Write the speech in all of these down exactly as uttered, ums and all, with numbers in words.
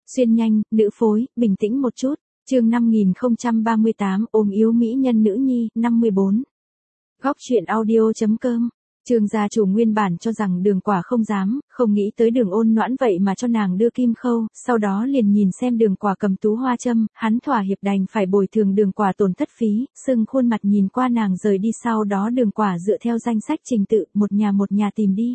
Xuyên nhanh, nữ phối, bình tĩnh một chút. Chương năm nghìn không trăm ba mươi tám, ôm yếu mỹ nhân nữ nhi, năm mươi bốn. Góc truyện audio.com. Trương gia chủ nguyên bản cho rằng Đường Quả không dám, không nghĩ tới Đường Ôn Noãn vậy mà cho nàng đưa kim khâu, sau đó liền nhìn xem Đường Quả cầm tú hoa châm, hắn thỏa hiệp đành phải bồi thường Đường Quả tổn thất phí, sưng khuôn mặt nhìn qua nàng rời đi, sau đó Đường Quả dựa theo danh sách trình tự, một nhà một nhà tìm đi.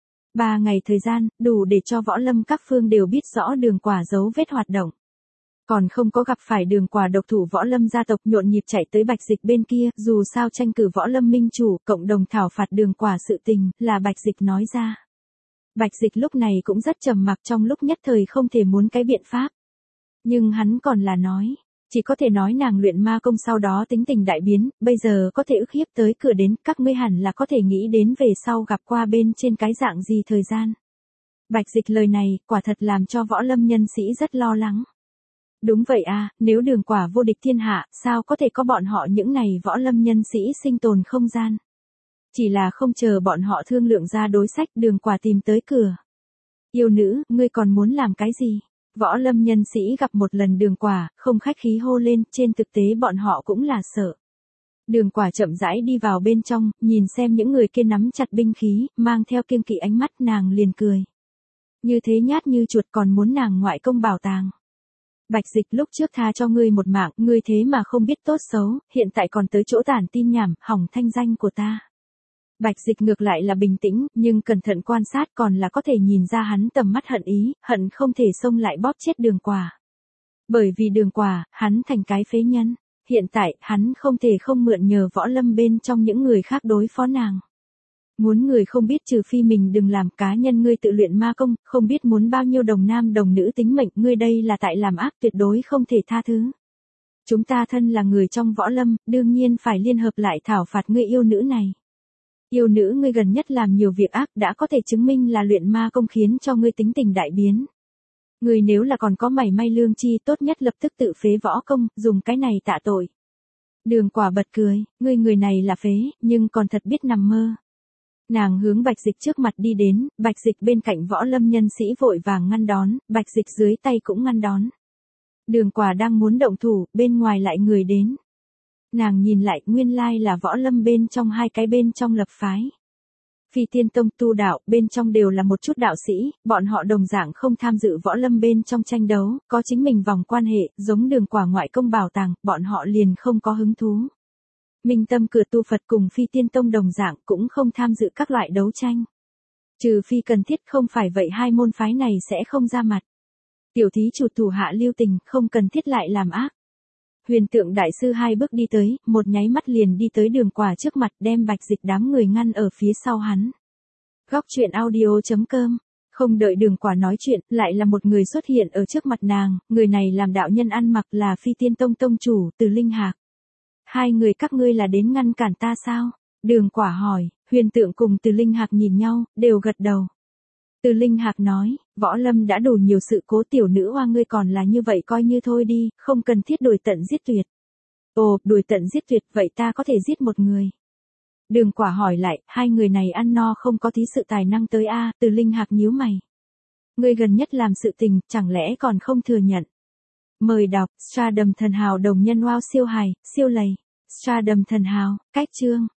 Ba ngày thời gian, đủ để cho võ lâm các phương đều biết rõ Đường Quả dấu vết hoạt động. Còn không có gặp phải Đường Quả độc thủ võ lâm gia tộc nhộn nhịp chạy tới Bạch Dịch bên kia, dù sao tranh cử võ lâm minh chủ, cộng đồng thảo phạt Đường Quả sự tình, là Bạch Dịch nói ra. Bạch Dịch lúc này cũng rất trầm mặc, trong lúc nhất thời không thể muốn cái biện pháp. Nhưng hắn còn là nói, chỉ có thể nói nàng luyện ma công sau đó tính tình đại biến, bây giờ có thể ức hiếp tới cửa đến, các ngươi hẳn là có thể nghĩ đến về sau gặp qua bên trên cái dạng gì thời gian. Bạch Dịch lời này, quả thật làm cho võ lâm nhân sĩ rất lo lắng. Đúng vậy à, nếu Đường Quả vô địch thiên hạ, sao có thể có bọn họ những này võ lâm nhân sĩ sinh tồn không gian. Chỉ là không chờ bọn họ thương lượng ra đối sách, Đường Quả tìm tới cửa. Yêu nữ, ngươi còn muốn làm cái gì? Võ lâm nhân sĩ gặp một lần Đường Quả, không khách khí hô lên, trên thực tế bọn họ cũng là sợ. Đường Quả chậm rãi đi vào bên trong, nhìn xem những người kia nắm chặt binh khí, mang theo kiêng kỵ ánh mắt, nàng liền cười. Như thế nhát như chuột, còn muốn nàng ngoại công bảo tàng. Bạch Dịch lúc trước tha cho ngươi một mạng, ngươi thế mà không biết tốt xấu, hiện tại còn tới chỗ tản tin nhảm, hỏng thanh danh của ta. Bạch Dịch ngược lại là bình tĩnh, nhưng cẩn thận quan sát còn là có thể nhìn ra hắn tầm mắt hận ý, hận không thể xông lại bóp chết Đường Quả. Bởi vì Đường Quả, hắn thành cái phế nhân, hiện tại hắn không thể không mượn nhờ võ lâm bên trong những người khác đối phó nàng. Muốn người không biết trừ phi mình đừng làm, cá nhân ngươi tự luyện ma công, không biết muốn bao nhiêu đồng nam đồng nữ tính mệnh, ngươi đây là tại làm ác, tuyệt đối không thể tha thứ. Chúng ta thân là người trong võ lâm, đương nhiên phải liên hợp lại thảo phạt ngươi yêu nữ này. Yêu nữ ngươi gần nhất làm nhiều việc ác, đã có thể chứng minh là luyện ma công khiến cho ngươi tính tình đại biến. Ngươi nếu là còn có mảy may lương chi, tốt nhất lập tức tự phế võ công, dùng cái này tạ tội. Đường Quả bật cười, ngươi người này là phế, nhưng còn thật biết nằm mơ. Nàng hướng Bạch Dịch trước mặt đi đến, Bạch Dịch bên cạnh võ lâm nhân sĩ vội vàng ngăn đón, Bạch Dịch dưới tay cũng ngăn đón. Đường Quả đang muốn động thủ, bên ngoài lại người đến. Nàng nhìn lại, nguyên lai là võ lâm bên trong hai cái bên trong lập phái. Phi Tiên Tông tu đạo, bên trong đều là một chút đạo sĩ, bọn họ đồng dạng không tham dự võ lâm bên trong tranh đấu, có chính mình vòng quan hệ, giống Đường Quả ngoại công bảo tàng, bọn họ liền không có hứng thú. Minh Tâm cửa tu Phật cùng Phi Tiên Tông đồng dạng cũng không tham dự các loại đấu tranh. Trừ phi cần thiết, không phải vậy hai môn phái này sẽ không ra mặt. Tiểu thí chủ thủ hạ lưu tình, không cần thiết lại làm ác. Huyền Tượng đại sư hai bước đi tới, một nháy mắt liền đi tới Đường Quả trước mặt, đem Bạch Dịch đám người ngăn ở phía sau hắn. Góc truyện audio.com. Không đợi Đường Quả nói chuyện, lại là một người xuất hiện ở trước mặt nàng, người này làm đạo nhân ăn mặc là Phi Tiên Tông tông chủ, Từ Linh Hạc. Hai người các ngươi là đến ngăn cản ta sao? Đường Quả hỏi, Huyền Tượng cùng Từ Linh Hạc nhìn nhau, đều gật đầu. Từ Linh Hạc nói, võ lâm đã đủ nhiều sự cố, tiểu nữ hoa ngươi còn là như vậy coi như thôi đi, không cần thiết đuổi tận giết tuyệt. Ồ, đuổi tận giết tuyệt, vậy ta có thể giết một người. Đường Quả hỏi lại, hai người này ăn no không có tí sự tài năng tới a à? Từ Linh Hạc nhíu mày. Ngươi gần nhất làm sự tình, chẳng lẽ còn không thừa nhận. Mời đọc, Stardom thần hào đồng nhân wow siêu hài, siêu lầy. Stardom thần hào, cách chương.